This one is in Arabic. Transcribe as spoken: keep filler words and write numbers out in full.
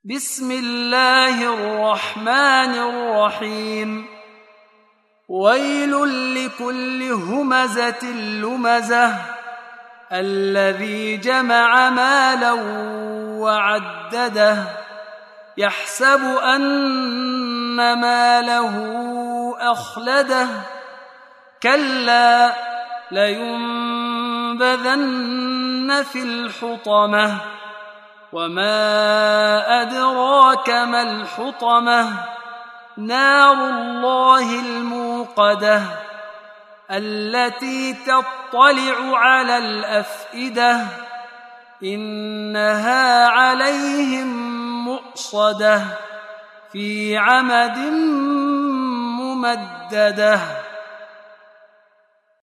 بسم الله الرحمن الرحيم ويل لكل همزة لمزة الذي جمع مالا وعدده يحسب أن ماله أخلده كلا لينبذن في الحطمة وما أدراك ما الحطمة نار الله الموقدة التي تطلع على الأفئدة إنها عليهم مؤصدة في عمد ممددة.